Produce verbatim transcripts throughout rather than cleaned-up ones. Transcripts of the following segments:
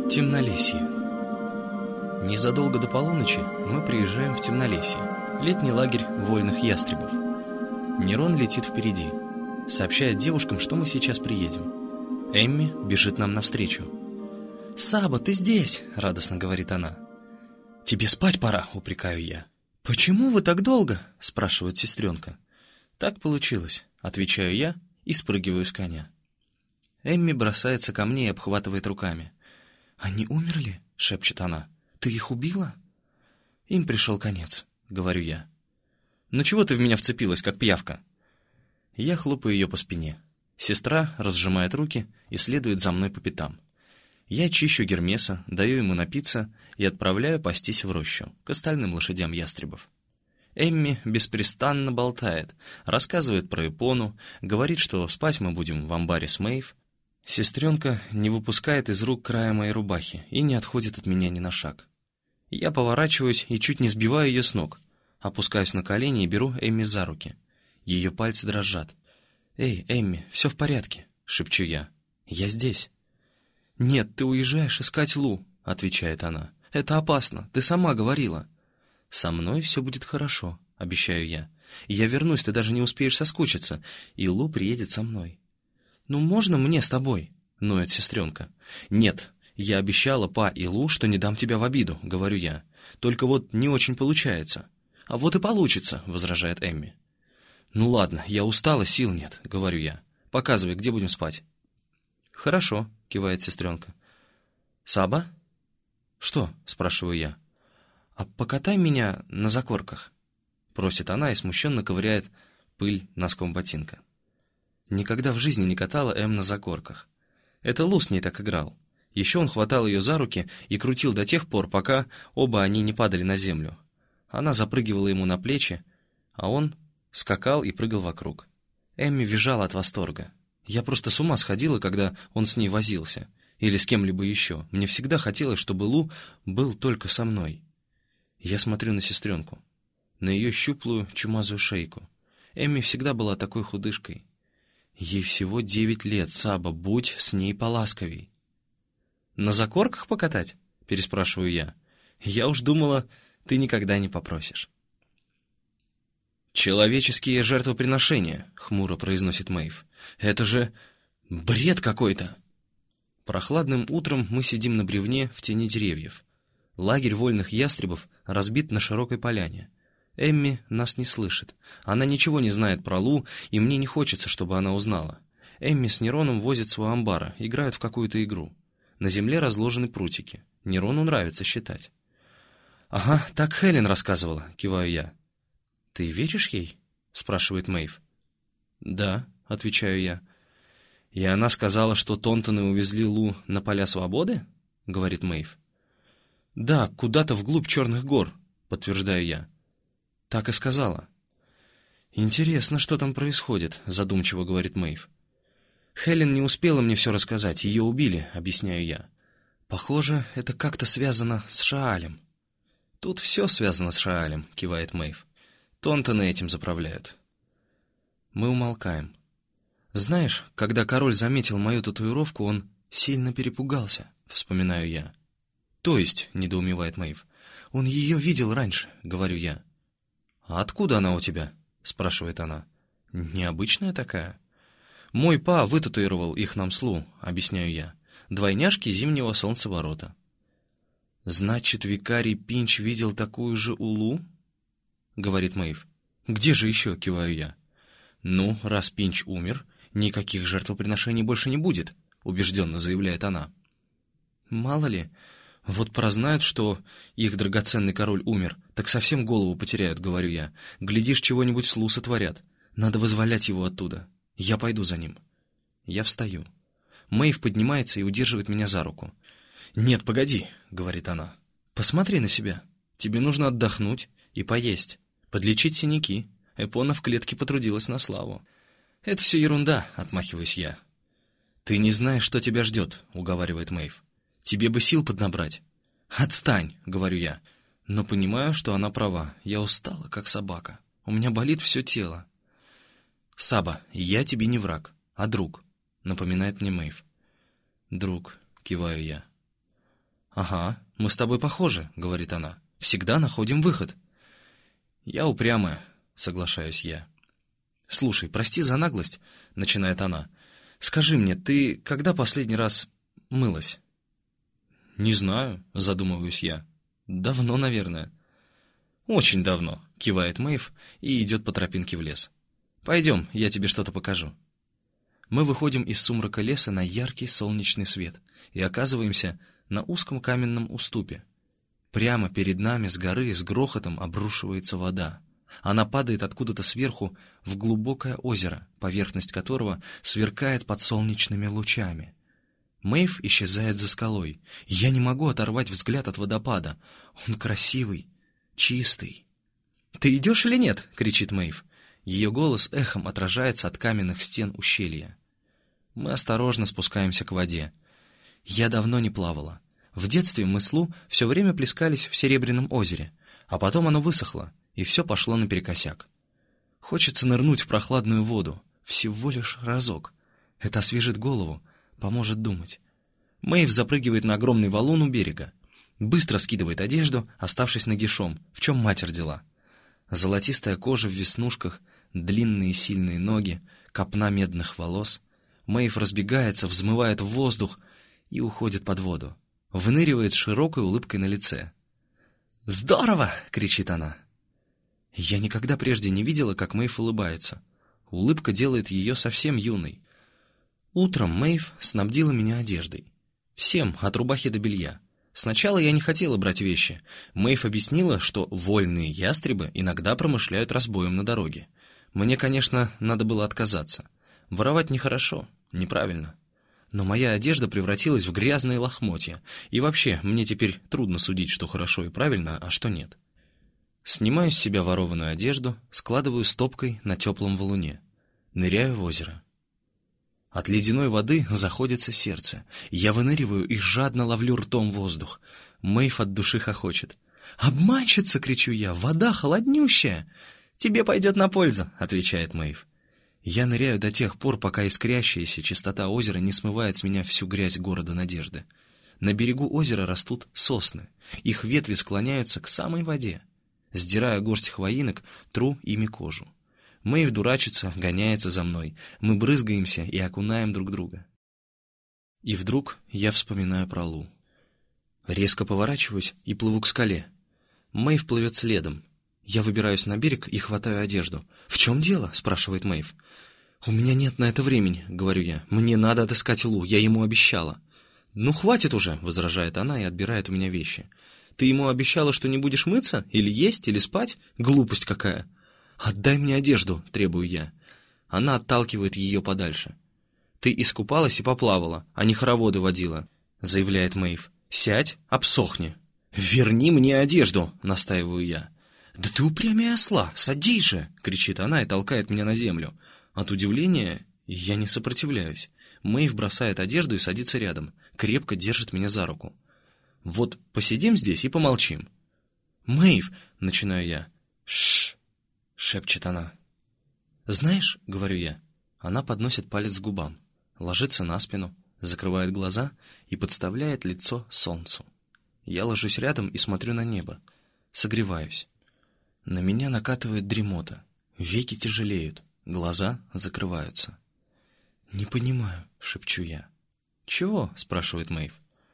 Темнолесье. Незадолго до полуночи мы приезжаем в Темнолесье, летний лагерь вольных ястребов. Нерон летит впереди, сообщает девушкам, что мы сейчас приедем. Эмми бежит нам навстречу. «Саба, ты здесь!» — радостно говорит она. «Тебе спать пора», — упрекаю я. «Почему вы так долго?» — спрашивает сестренка. «Так получилось», — отвечаю я и спрыгиваю с коня. Эмми бросается ко мне и обхватывает руками. «Они умерли?» — шепчет она. «Ты их убила?» «Им пришел конец», — говорю я. «Ну чего ты в меня вцепилась, как пиявка?» Я хлопаю ее по спине. Сестра разжимает руки и следует за мной по пятам. Я чищу Гермеса, даю ему напиться и отправляю пастись в рощу, к остальным лошадям ястребов. Эмми беспрестанно болтает, рассказывает про Эпону, говорит, что спать мы будем в амбаре с Мэйв. Сестренка не выпускает из рук края моей рубахи и не отходит от меня ни на шаг. Я поворачиваюсь и чуть не сбиваю ее с ног. Опускаюсь на колени и беру Эмми за руки. Ее пальцы дрожат. «Эй, Эмми, все в порядке», — шепчу я. «Я здесь». «Нет, ты уезжаешь искать Лу», — отвечает она. «Это опасно, ты сама говорила». «Со мной все будет хорошо», — обещаю я. «Я вернусь, ты даже не успеешь соскучиться, и Лу приедет со мной». «Ну, можно мне с тобой?» — ноет сестренка. «Нет, я обещала Па и Лу, что не дам тебя в обиду», — говорю я. «Только вот не очень получается». «А вот и получится», — возражает Эмми. «Ну ладно, я устала, сил нет», — говорю я. «Показывай, где будем спать». «Хорошо», — кивает сестренка. «Саба?» «Что?» — спрашиваю я. «А покатай меня на закорках», — просит она и смущенно ковыряет пыль носком ботинка. Никогда в жизни не катала Эм на закорках. Это Лу с ней так играл. Еще он хватал ее за руки и крутил до тех пор, пока оба они не падали на землю. Она запрыгивала ему на плечи, а он скакал и прыгал вокруг. Эмми визжала от восторга. Я просто с ума сходила, когда он с ней возился. Или с кем-либо еще. Мне всегда хотелось, чтобы Лу был только со мной. Я смотрю на сестренку. На ее щуплую, чумазую шейку. Эмми всегда была такой худышкой. Ей всего девять лет, Саба, будь с ней поласковей. «На закорках покатать?» — переспрашиваю я. «Я уж думала, ты никогда не попросишь». «Человеческие жертвоприношения», — хмуро произносит Мэйв. «Это же бред какой-то!» Прохладным утром мы сидим на бревне в тени деревьев. Лагерь вольных ястребов разбит на широкой поляне. Эмми нас не слышит. Она ничего не знает про Лу, и мне не хочется, чтобы она узнала. Эмми с Нероном возят свой амбар, играют в какую-то игру. На земле разложены прутики. Нерону нравится считать. «Ага, так Хелен рассказывала», — киваю я. «Ты веришь ей?» — спрашивает Мэйв. «Да», — отвечаю я. «И она сказала, что Тонтоны увезли Лу на поля свободы?» — говорит Мэйв. «Да, куда-то вглубь Черных гор», — подтверждаю я. «Так и сказала». «Интересно, что там происходит», — задумчиво говорит Мэйв. «Хелен не успела мне все рассказать, ее убили», — объясняю я. «Похоже, это как-то связано с Шаалем». «Тут все связано с Шаалем», — кивает Мэйв. «Тонтоны этим заправляют». Мы умолкаем. «Знаешь, когда король заметил мою татуировку, он сильно перепугался», — вспоминаю я. «То есть», — недоумевает Мэйв, — «он ее видел раньше», — говорю я. «А откуда она у тебя?» — спрашивает она. «Необычная такая». «Мой па вытатуировал их нам с Лу», — объясняю я. «Двойняшки зимнего солнцеворота». «Значит, викарий Пинч видел такую же у Лу?» — говорит Мэйв. «Где же еще?» — киваю я. «Ну, раз Пинч умер, никаких жертвоприношений больше не будет», — убежденно заявляет она. «Мало ли, вот прознают, что их драгоценный король умер, так совсем голову потеряют», — говорю я. «Глядишь, чего-нибудь с Лу сотворят. Надо вызволять его оттуда. Я пойду за ним». Я встаю. Мэйв поднимается и удерживает меня за руку. «Нет, погоди», — говорит она. «Посмотри на себя. Тебе нужно отдохнуть и поесть, подлечить синяки. Эпона в клетке потрудилась на славу». «Это все ерунда», — отмахиваюсь я. «Ты не знаешь, что тебя ждет», — уговаривает Мэйв. «Тебе бы сил поднабрать». «Отстань», — говорю я. Но понимаю, что она права. Я устала, как собака. У меня болит все тело. «Саба, я тебе не враг, а друг», — напоминает мне Мэйв. «Друг», — киваю я. «Ага, мы с тобой похожи», — говорит она. «Всегда находим выход». «Я упрямая», — соглашаюсь я. «Слушай, прости за наглость», — начинает она. «Скажи мне, ты когда последний раз мылась?» «Не знаю», — задумываюсь я. «Давно, наверное». «Очень давно», — кивает Мэйв и идет по тропинке в лес. «Пойдем, я тебе что-то покажу». Мы выходим из сумрака леса на яркий солнечный свет и оказываемся на узком каменном уступе. Прямо перед нами с горы с грохотом обрушивается вода. Она падает откуда-то сверху в глубокое озеро, поверхность которого сверкает под солнечными лучами. Мэйв исчезает за скалой. Я не могу оторвать взгляд от водопада. Он красивый, чистый. «Ты идешь или нет?» — кричит Мэйв. Ее голос эхом отражается от каменных стен ущелья. Мы осторожно спускаемся к воде. Я давно не плавала. В детстве мы с Лу все время плескались в Серебряном озере, а потом оно высохло, и все пошло наперекосяк. Хочется нырнуть в прохладную воду, всего лишь разок. Это освежит голову, поможет думать. Мэйв запрыгивает на огромный валун у берега. Быстро скидывает одежду, оставшись нагишом, в чем мать родила. Золотистая кожа в веснушках, длинные сильные ноги, копна медных волос. Мэйв разбегается, взмывает в воздух и уходит под воду. Выныривает с широкой улыбкой на лице. «Здорово!» — кричит она. Я никогда прежде не видела, как Мэйв улыбается. Улыбка делает ее совсем юной. Утром Мэйв снабдила меня одеждой. Всем, от рубахи до белья. Сначала я не хотела брать вещи. Мэйв объяснила, что вольные ястребы иногда промышляют разбоем на дороге. Мне, конечно, надо было отказаться. Воровать нехорошо, неправильно. Но моя одежда превратилась в грязные лохмотья. И вообще, мне теперь трудно судить, что хорошо и правильно, а что нет. Снимаю с себя ворованную одежду, складываю стопкой на теплом валуне. Ныряю в озеро. От ледяной воды заходится сердце. Я выныриваю и жадно ловлю ртом воздух. Мэйв от души хохочет. «Обманщица!» — кричу я. «Вода холоднющая!» «Тебе пойдет на пользу!» — отвечает Мэйв. Я ныряю до тех пор, пока искрящаяся чистота озера не смывает с меня всю грязь города надежды. На берегу озера растут сосны. Их ветви склоняются к самой воде. Сдирая горсть хвоинок, тру ими кожу. Мэйв дурачится, гоняется за мной. Мы брызгаемся и окунаем друг друга. И вдруг я вспоминаю про Лу. Резко поворачиваюсь и плыву к скале. Мэйв плывет следом. Я выбираюсь на берег и хватаю одежду. «В чем дело?» — спрашивает Мэйв. «У меня нет на это времени», — говорю я. «Мне надо отыскать Лу, я ему обещала». «Ну, хватит уже», — возражает она и отбирает у меня вещи. «Ты ему обещала, что не будешь мыться? Или есть, или спать? Глупость какая!» «Отдай мне одежду», — требую я. Она отталкивает ее подальше. «Ты искупалась и поплавала, а не хороводы водила», — заявляет Мэйв. «Сядь, обсохни». «Верни мне одежду», — настаиваю я. «Да ты упрямее осла, садись же!» — кричит она и толкает меня на землю. От удивления я не сопротивляюсь. Мэйв бросает одежду и садится рядом, крепко держит меня за руку. «Вот посидим здесь и помолчим». «Мэйв!» — начинаю я. «Шш!» — шепчет она. «Знаешь, — говорю я, — она подносит палец к губам, ложится на спину, закрывает глаза и подставляет лицо солнцу. Я ложусь рядом и смотрю на небо, согреваюсь. На меня накатывает дремота, веки тяжелеют, глаза закрываются. «Не понимаю», — шепчу я. «Чего?» — спрашивает Мэйв.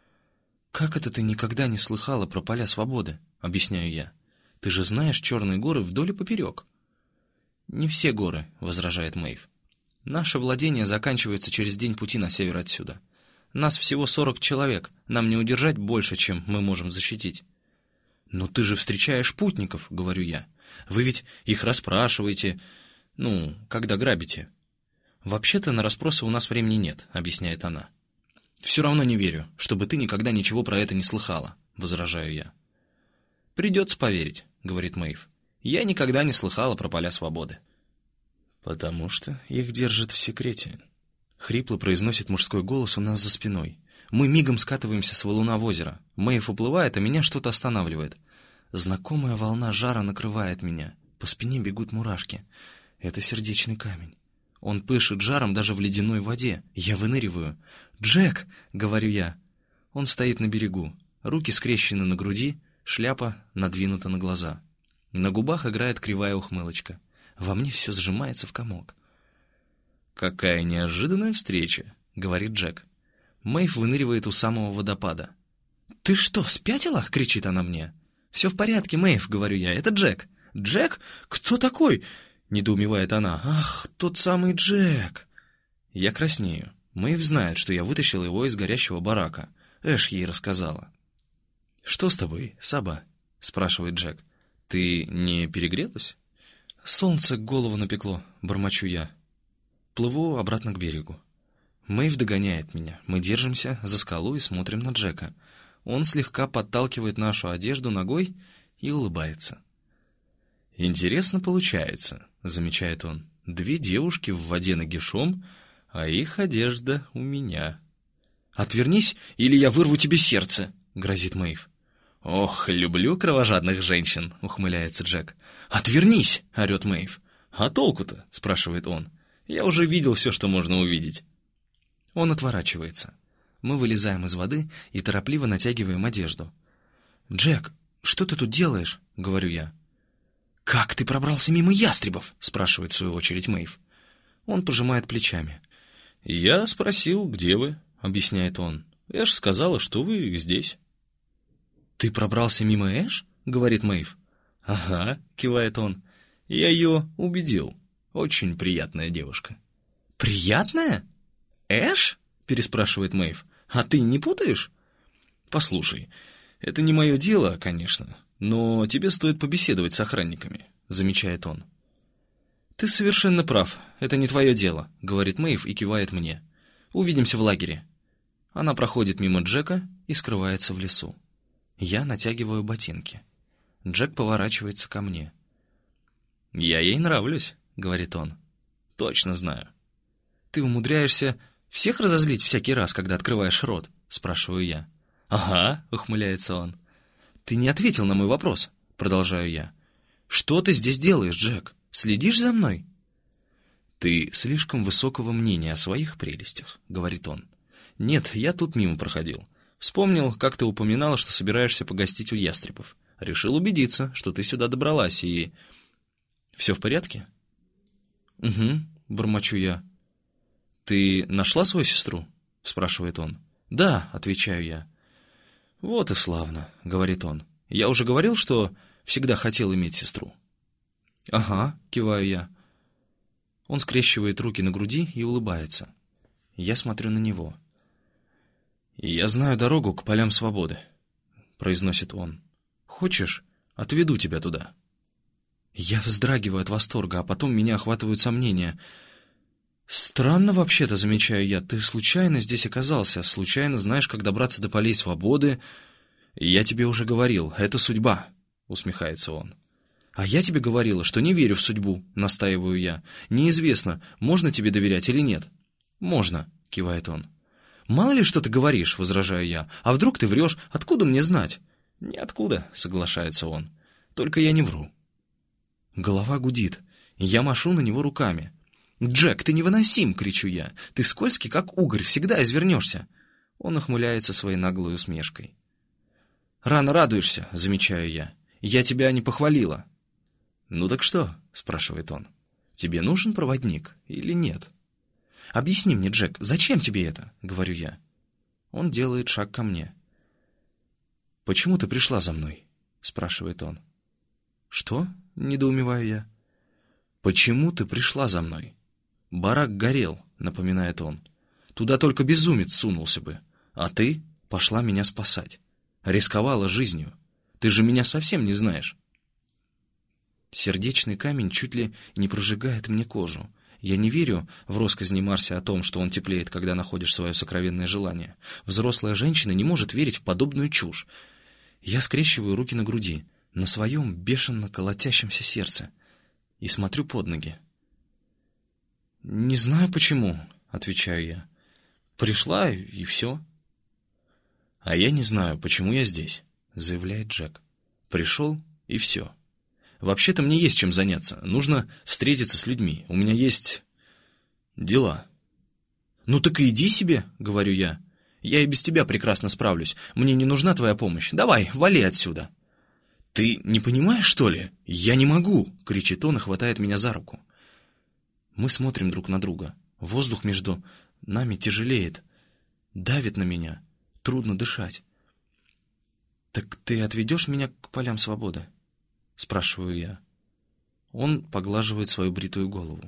«Как это ты никогда не слыхала про поля свободы?» — объясняю я. «Ты же знаешь черные горы вдоль и поперек». «Не все горы», — возражает Мэйв. «Наше владение заканчивается через день пути на север отсюда. Нас всего сорок человек, нам не удержать больше, чем мы можем защитить». «Но ты же встречаешь путников», — говорю я. «Вы ведь их расспрашиваете, ну, когда грабите». «Вообще-то на расспросы у нас времени нет», — объясняет она. «Все равно не верю, чтобы ты никогда ничего про это не слыхала», — возражаю я. «Придется поверить», — говорит Мэйв. «Я никогда не слыхала про поля свободы». «Потому что их держат в секрете», — хрипло произносит мужской голос у нас за спиной. Мы мигом скатываемся с валуна в озеро. Мэйв уплывает, а меня что-то останавливает. Знакомая волна жара накрывает меня. По спине бегут мурашки. Это сердечный камень. Он пышет жаром даже в ледяной воде. Я выныриваю. «Джек!» — говорю я. Он стоит на берегу. Руки скрещены на груди, шляпа надвинута на глаза. На губах играет кривая ухмылочка. Во мне все сжимается в комок. «Какая неожиданная встреча», — говорит Джек. Мэйв выныривает у самого водопада. «Ты что, спятила?» — кричит она мне. «Все в порядке, Мэйв», — говорю я, — «это Джек». «Джек? Кто такой?» — недоумевает она. «Ах, тот самый Джек!» Я краснею. Мэйв знает, что я вытащил его из горящего барака. Эш ей рассказала. «Что с тобой, Саба?» — спрашивает Джек. «Ты не перегрелась?» «Солнце голову напекло», — бормочу я. Плыву обратно к берегу. Мэйв догоняет меня. Мы держимся за скалу и смотрим на Джека. Он слегка подталкивает нашу одежду ногой и улыбается. «Интересно получается», — замечает он. «Две девушки в воде нагишом, а их одежда у меня». «Отвернись, или я вырву тебе сердце», — грозит Мэйв. «Ох, люблю кровожадных женщин», — ухмыляется Джек. «Отвернись!» — орет Мэйв. «А толку-то?» — спрашивает он. «Я уже видел все, что можно увидеть». Он отворачивается. Мы вылезаем из воды и торопливо натягиваем одежду. «Джек, что ты тут делаешь?» — говорю я. «Как ты пробрался мимо ястребов?» — спрашивает в свою очередь Мэйв. Он пожимает плечами. «Я спросил, где вы?» — объясняет он. «Эш сказала, что вы здесь». «Ты пробрался мимо Эш?» — говорит Мэйв. «Ага», — кивает он. «Я ее убедил. Очень приятная девушка». «Приятная? Эш?» — переспрашивает Мэйв. «А ты не путаешь?» «Послушай, это не мое дело, конечно, но тебе стоит побеседовать с охранниками», — замечает он. «Ты совершенно прав, это не твое дело», — говорит Мэйв и кивает мне. «Увидимся в лагере». Она проходит мимо Джека и скрывается в лесу. Я натягиваю ботинки. Джек поворачивается ко мне. «Я ей нравлюсь», — говорит он. «Точно знаю». «Ты умудряешься всех разозлить всякий раз, когда открываешь рот?» — спрашиваю я. «Ага», — ухмыляется он. «Ты не ответил на мой вопрос», — продолжаю я. «Что ты здесь делаешь, Джек? Следишь за мной?» «Ты слишком высокого мнения о своих прелестях», — говорит он. «Нет, я тут мимо проходил. Вспомнил, как ты упоминала, что собираешься погостить у ястребов. Решил убедиться, что ты сюда добралась и... Все в порядке?» «Угу», — бормочу я. «Ты нашла свою сестру?» — спрашивает он. «Да», — отвечаю я. «Вот и славно», — говорит он. «Я уже говорил, что всегда хотел иметь сестру». «Ага», — киваю я. Он скрещивает руки на груди и улыбается. Я смотрю на него. «Я знаю дорогу к полям свободы», — произносит он. «Хочешь, отведу тебя туда?» Я вздрагиваю от восторга, а потом меня охватывают сомнения. «Странно вообще-то, замечаю я, ты случайно здесь оказался, случайно знаешь, как добраться до полей свободы?» «Я тебе уже говорил, это судьба», — усмехается он. «А я тебе говорила, что не верю в судьбу», — настаиваю я. «Неизвестно, можно тебе доверять или нет». «Можно», — кивает он. «Мало ли, что ты говоришь», — возражаю я. «А вдруг ты врешь? Откуда мне знать?» «Ниоткуда», — соглашается он. «Только я не вру». Голова гудит, и я машу на него руками. «Джек, ты невыносим!» — кричу я. «Ты скользкий, как угорь, всегда извернешься!» Он ухмыляется своей наглой усмешкой. «Рано радуешься», — замечаю я. «Я тебя не похвалила». «Ну так что?» — спрашивает он. «Тебе нужен проводник или нет?» «Объясни мне, Джек, зачем тебе это?» — говорю я. Он делает шаг ко мне. «Почему ты пришла за мной?» — спрашивает он. «Что?» — недоумеваю я. «Почему ты пришла за мной?» «Барак горел», — напоминает он. «Туда только безумец сунулся бы. А ты пошла меня спасать. Рисковала жизнью. Ты же меня совсем не знаешь». Сердечный камень чуть ли не прожигает мне кожу. Я не верю в россказни Марси о том, что он теплеет, когда находишь свое сокровенное желание. Взрослая женщина не может верить в подобную чушь. Я скрещиваю руки на груди, на своем бешено колотящемся сердце, и смотрю под ноги. «Не знаю почему», — отвечаю я. «Пришла, и все». «А я не знаю, почему я здесь», — заявляет Джек. «Пришел, и все. Вообще-то мне есть чем заняться. Нужно встретиться с людьми. У меня есть дела». «Ну так и иди себе», — говорю я. Я и без тебя прекрасно справлюсь. Мне не нужна твоя помощь. Давай, вали отсюда!» «Ты не понимаешь, что ли? Я не могу!» — кричит он и хватает меня за руку. Мы смотрим друг на друга. Воздух между нами тяжелеет, давит на меня. Трудно дышать. «Так ты отведешь меня к полям свободы?» — спрашиваю я. Он поглаживает свою бритую голову.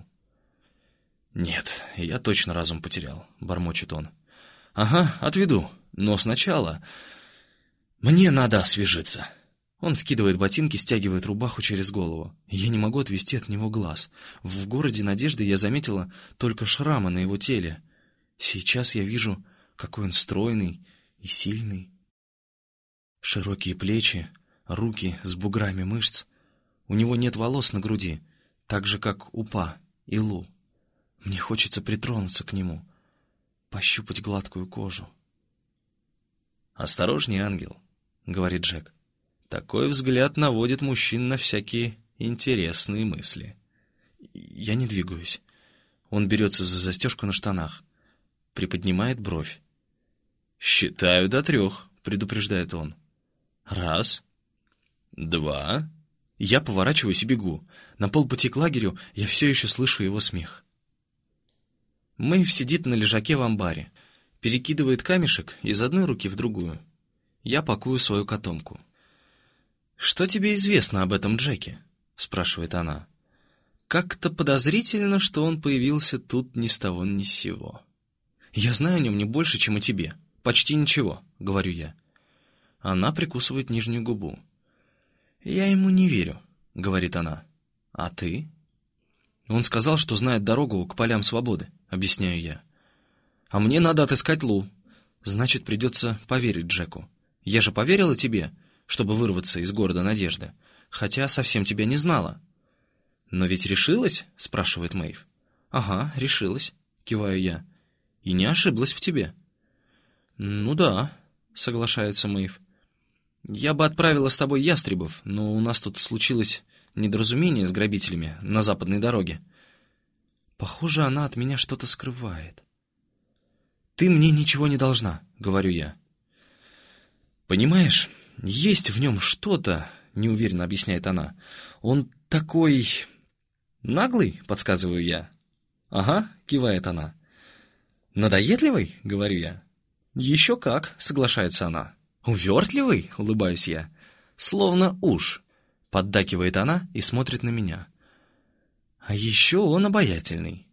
«Нет, я точно разум потерял», — бормочет он. «Ага, отведу, но сначала мне надо освежиться». Он скидывает ботинки, стягивает рубаху через голову. Я не могу отвести от него глаз. В городе Надежды я заметила только шрамы на его теле. Сейчас я вижу, какой он стройный и сильный. Широкие плечи, руки с буграми мышц. У него нет волос на груди, так же, как у Па и Лу. Мне хочется притронуться к нему, пощупать гладкую кожу. «Осторожней, ангел», — говорит Джек. «Такой взгляд наводит мужчин на всякие интересные мысли». Я не двигаюсь. Он берется за застежку на штанах, приподнимает бровь. «Считаю до трех», — предупреждает он. «Раз, два...» Я поворачиваюсь и бегу. На полпути к лагерю я все еще слышу его смех. Мэйв сидит на лежаке в амбаре, перекидывает камешек из одной руки в другую. Я пакую свою котомку. «Что тебе известно об этом Джеке?» — спрашивает она. «Как-то подозрительно, что он появился тут ни с того ни с сего». «Я знаю о нем не больше, чем о тебе. Почти ничего», — говорю я. Она прикусывает нижнюю губу. «Я ему не верю», — говорит она. «А ты?» «Он сказал, что знает дорогу к полям свободы», — объясняю я. «А мне надо отыскать Лу. Значит, придется поверить Джеку. Я же поверила тебе, чтобы вырваться из города Надежды, хотя совсем тебя не знала». «Но ведь решилась?» — спрашивает Мэйв. «Ага, решилась», — киваю я. «И не ошиблась в тебе». «Ну да», — соглашается Мэйв. «Я бы отправила с тобой ястребов, но у нас тут случилось недоразумение с грабителями на западной дороге». Похоже, она от меня что-то скрывает. «Ты мне ничего не должна», — говорю я. «Понимаешь, есть в нем что-то», — неуверенно объясняет она. «Он такой... наглый», — подсказываю я. «Ага», — кивает она. «Надоедливый?» — говорю я. «Еще как», — соглашается она. «Увертливый?» — улыбаюсь я. «Словно уж», — поддакивает она и смотрит на меня. «А еще он обаятельный».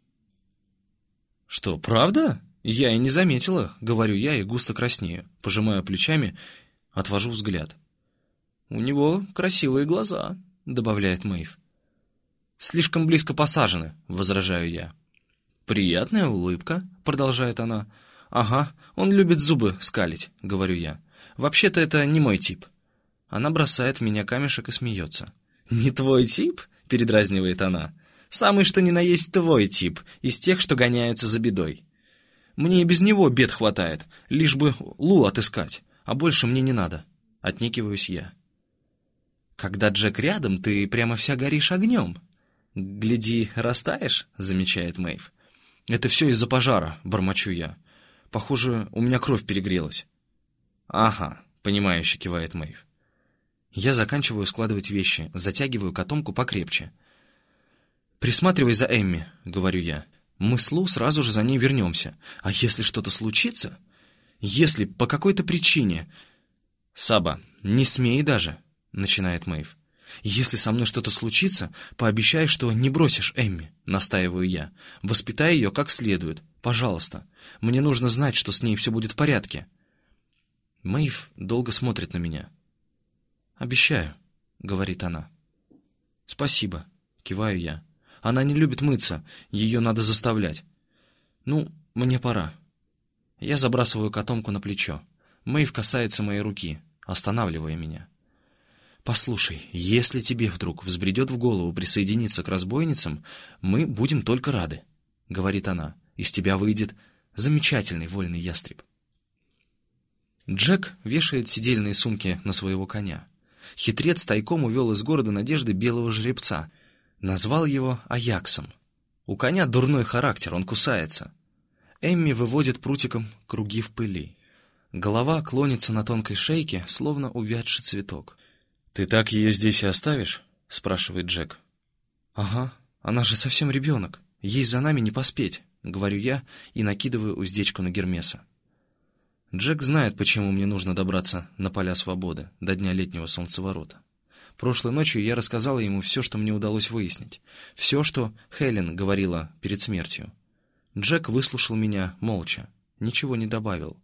«Что, правда? Я и не заметила», — говорю я и густо краснею, пожимаю плечами, отвожу взгляд. «У него красивые глаза», — добавляет Мэйв. «Слишком близко посажены», — возражаю я. «Приятная улыбка», — продолжает она. «Ага, он любит зубы скалить», — говорю я. «Вообще-то это не мой тип». Она бросает в меня камешек и смеется. «Не твой тип?» — передразнивает она. «Самый что ни на есть твой тип, из тех, что гоняются за бедой. Мне и без него бед хватает, лишь бы Лу отыскать, а больше мне не надо». Отнекиваюсь я. «Когда Джек рядом, ты прямо вся горишь огнем. Гляди, растаешь?» — замечает Мэйв. «Это все из-за пожара», — бормочу я. «Похоже, у меня кровь перегрелась». «Ага», — понимающе кивает Мэйв. Я заканчиваю складывать вещи, затягиваю котомку покрепче. «Присматривай за Эмми», — говорю я. «Мы с Лу сразу же за ней вернемся. А если что-то случится? Если по какой-то причине...» «Саба, не смей даже», — начинает Мэйв. «Если со мной что-то случится, пообещай, что не бросишь Эмми», — настаиваю я. «Воспитай ее как следует. Пожалуйста. Мне нужно знать, что с ней все будет в порядке». Мэйв долго смотрит на меня. «Обещаю», — говорит она. «Спасибо», — киваю я. «Она не любит мыться, ее надо заставлять. Ну, мне пора». Я забрасываю котомку на плечо. Мэйв касается моей руки, останавливая меня. «Послушай, если тебе вдруг взбредет в голову присоединиться к разбойницам, мы будем только рады», — говорит она. «Из тебя выйдет замечательный вольный ястреб». Джек вешает сидельные сумки на своего коня. Хитрец тайком увел из города Надежды белого жеребца. Назвал его Аяксом. У коня дурной характер, он кусается. Эмми выводит прутиком круги в пыли. Голова клонится на тонкой шейке, словно увядший цветок. «Ты так ее здесь и оставишь?» — спрашивает Джек. «Ага, она же совсем ребенок. Ей за нами не поспеть», — говорю я и накидываю уздечку на Гермеса. Джек знает, почему мне нужно добраться на поля свободы до дня летнего солнцеворота. Прошлой ночью я рассказала ему все, что мне удалось выяснить. Все, что Хелен говорила перед смертью. Джек выслушал меня молча, ничего не добавил.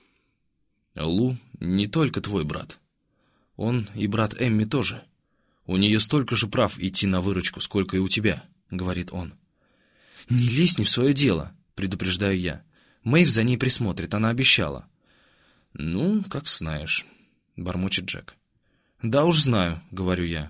«Лу не только твой брат. Он и брат Эмми тоже. У нее столько же прав идти на выручку, сколько и у тебя», — говорит он. «Не лезь не в свое дело», — предупреждаю я. «Мэйв за ней присмотрит, она обещала». «Ну, как знаешь», — бормочет Джек. «Да уж знаю», — говорю я.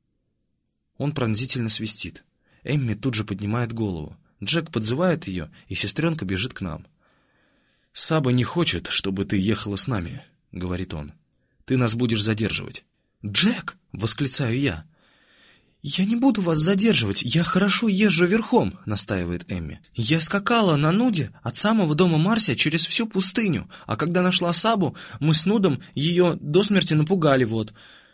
Он пронзительно свистит. Эмми тут же поднимает голову. Джек подзывает ее, и сестренка бежит к нам. «Саба не хочет, чтобы ты ехала с нами», — говорит он. «Ты нас будешь задерживать». «Джек!» — восклицаю я. «Я не буду вас задерживать, я хорошо езжу верхом», — настаивает Эмми. «Я скакала на Нуде от самого дома Марси через всю пустыню, а когда нашла Сабу, мы с Нудом ее до смерти напугали, вот».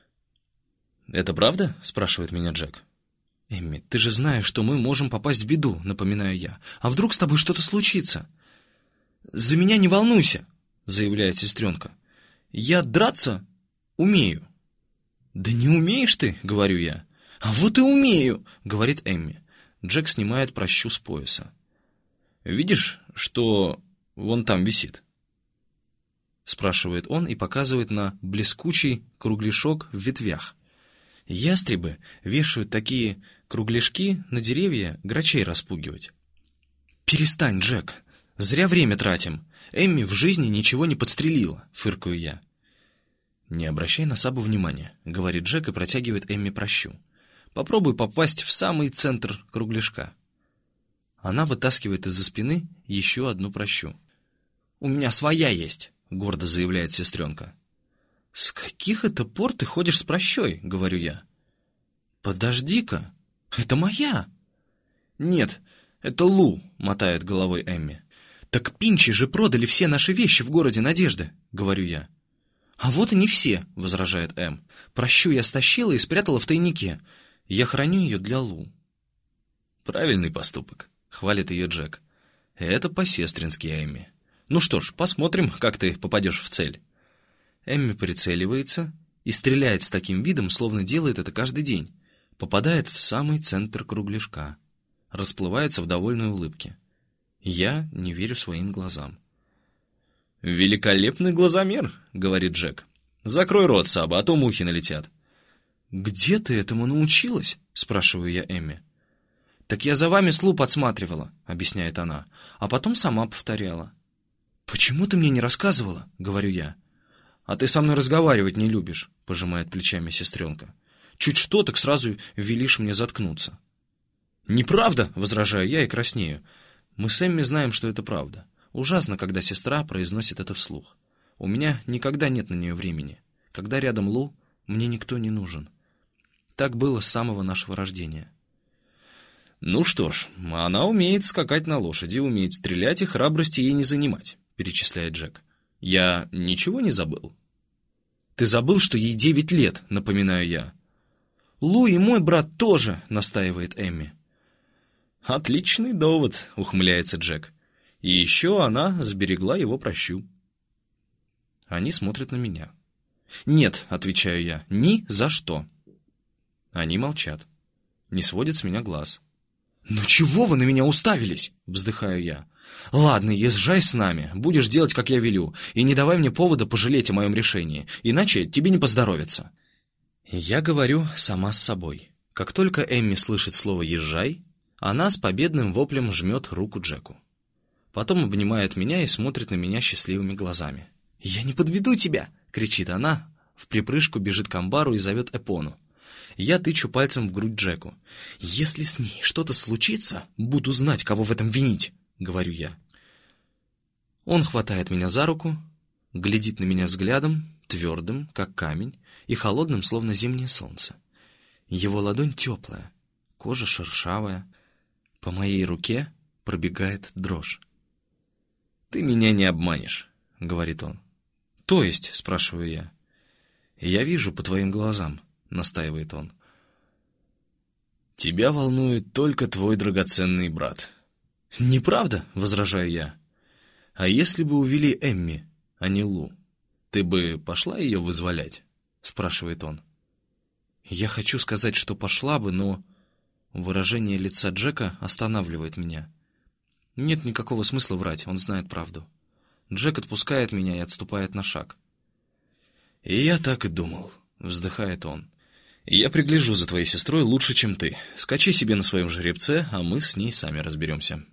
«Это правда?» — спрашивает меня Джек. «Эмми, ты же знаешь, что мы можем попасть в беду», — напоминаю я. «А вдруг с тобой что-то случится?» «За меня не волнуйся», — заявляет сестренка. «Я драться умею». «Да не умеешь ты», — говорю я. «А вот и умею», — говорит Эмми. Джек снимает пращу с пояса. «Видишь, что вон там висит?» — спрашивает он и показывает на блескучий кругляшок в ветвях. Ястребы вешают такие кругляшки на деревья грачей распугивать. «Перестань, Джек, зря время тратим. Эмми в жизни ничего не подстрелила», — фыркаю я. «Не обращай на Сабу внимания», — говорит Джек и протягивает Эмми пращу. «Попробуй попасть в самый центр кругляшка». Она вытаскивает из-за спины еще одну пращу. «У меня своя есть», — гордо заявляет сестренка. «С каких это пор ты ходишь с пращой?» — говорю я. «Подожди-ка, это моя». «Нет, это Лу», — мотает головой Эмми. «Так Пинчи же продали все наши вещи в городе Надежды», — говорю я. «А вот и не все», — возражает Эм. «Пращу я стащила и спрятала в тайнике. Я храню ее для Лу». «Правильный поступок», — хвалит ее Джек. «Это по-сестрински, Эмми. Ну что ж, посмотрим, как ты попадешь в цель». Эмми прицеливается и стреляет с таким видом, словно делает это каждый день. Попадает в самый центр кругляшка. Расплывается в довольной улыбке. Я не верю своим глазам. «Великолепный глазомер», — говорит Джек. «Закрой рот, Саба, а то мухи налетят». «Где ты этому научилась?» — спрашиваю я Эмми. «Так я за вами с Лу подсматривала», — объясняет она, а потом сама повторяла. «Почему ты мне не рассказывала?» — говорю я. «А ты со мной разговаривать не любишь», — пожимает плечами сестренка. «Чуть что, так сразу велишь мне заткнуться». «Неправда!» — возражаю я и краснею. Мы с Эмми знаем, что это правда. Ужасно, когда сестра произносит это вслух. У меня никогда нет на нее времени. Когда рядом Лу, мне никто не нужен. Так было с самого нашего рождения. «Ну что ж, она умеет скакать на лошади, умеет стрелять, и храбрости ей не занимать», — перечисляет Джек. «Я ничего не забыл?» «Ты забыл, что ей девять лет», — напоминаю я. «Лу и мой брат тоже», — настаивает Эмми. «Отличный довод», — ухмыляется Джек. «И еще она сберегла его пращу». Они смотрят на меня. «Нет», — отвечаю я, — «ни за что». Они молчат, не сводят с меня глаз. «Ну чего вы на меня уставились?» — вздыхаю я. «Ладно, езжай с нами, будешь делать, как я велю, и не давай мне повода пожалеть о моем решении, иначе тебе не поздоровится». Я говорю сама с собой. Как только Эмми слышит слово «езжай», она с победным воплем жмет руку Джеку. Потом обнимает меня и смотрит на меня счастливыми глазами. «Я не подведу тебя!» — кричит она, вприпрыжку бежит к амбару и зовет Эпону. Я тычу пальцем в грудь Джеку. «Если с ней что-то случится, буду знать, кого в этом винить», — говорю я. Он хватает меня за руку, глядит на меня взглядом, твердым, как камень, и холодным, словно зимнее солнце. Его ладонь теплая, кожа шершавая. По моей руке пробегает дрожь. «Ты меня не обманешь», — говорит он. «То есть?» — спрашиваю я. «Я вижу по твоим глазам», — настаивает он. «Тебя волнует только твой драгоценный брат». «Неправда», — возражаю я. «А если бы увели Эмми, а не Лу, ты бы пошла ее вызволять?» — спрашивает он. Я хочу сказать, что пошла бы, но выражение лица Джека останавливает меня. Нет никакого смысла врать, он знает правду. Джек отпускает меня и отступает на шаг. «И я так и думал», — вздыхает он. «Я пригляжу за твоей сестрой лучше, чем ты. Скачи себе на своем жеребце, а мы с ней сами разберемся».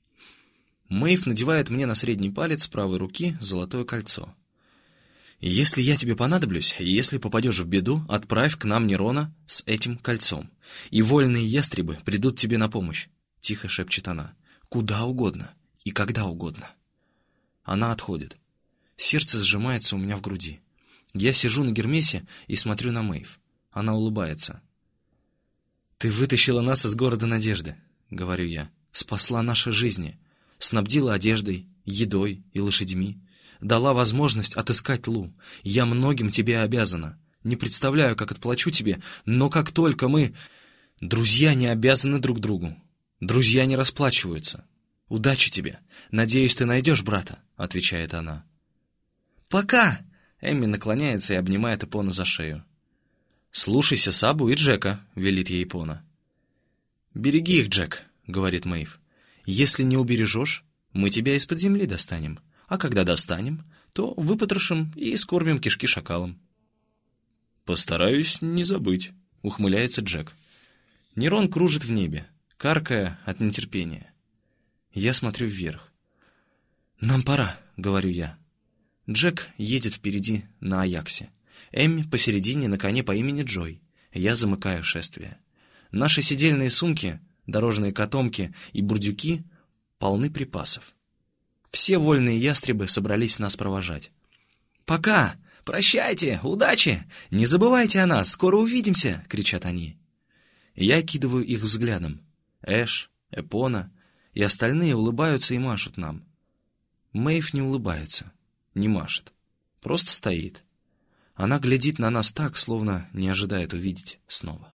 Мэйв надевает мне на средний палец правой руки золотое кольцо. «Если я тебе понадоблюсь, если попадешь в беду, отправь к нам Нерона с этим кольцом, и вольные ястребы придут тебе на помощь», — тихо шепчет она. «Куда угодно и когда угодно». Она отходит. Сердце сжимается у меня в груди. Я сижу на Гермесе и смотрю на Мэйв. Она улыбается. «Ты вытащила нас из города надежды», — говорю я. «Спасла наши жизни, снабдила одеждой, едой и лошадьми. Дала возможность отыскать Лу. Я многим тебе обязана. Не представляю, как отплачу тебе, но как только мы... Друзья не обязаны друг другу. Друзья не расплачиваются. Удачи тебе. Надеюсь, ты найдешь брата», — отвечает она. «Пока!» — Эмми наклоняется и обнимает Эпона за шею. «Слушайся Сабу и Джека», — велит ей Эпона. «Береги их, Джек», — говорит Мэйв. «Если не убережешь, мы тебя из-под земли достанем. А когда достанем, то выпотрошим и скормим кишки шакалам». «Постараюсь не забыть», — ухмыляется Джек. Нерон кружит в небе, каркая от нетерпения. Я смотрю вверх. «Нам пора», — говорю я. Джек едет впереди на Аяксе. Эмми посередине на коне по имени Джой. Я замыкаю шествие. Наши седельные сумки, дорожные котомки и бурдюки полны припасов. Все вольные ястребы собрались нас провожать. «Пока! Прощайте! Удачи! Не забывайте о нас! Скоро увидимся!» — кричат они. Я окидываю их взглядом. Эш, Эпона и остальные улыбаются и машут нам. Мэйв не улыбается, не машет, просто стоит. Она глядит на нас так, словно не ожидает увидеть снова.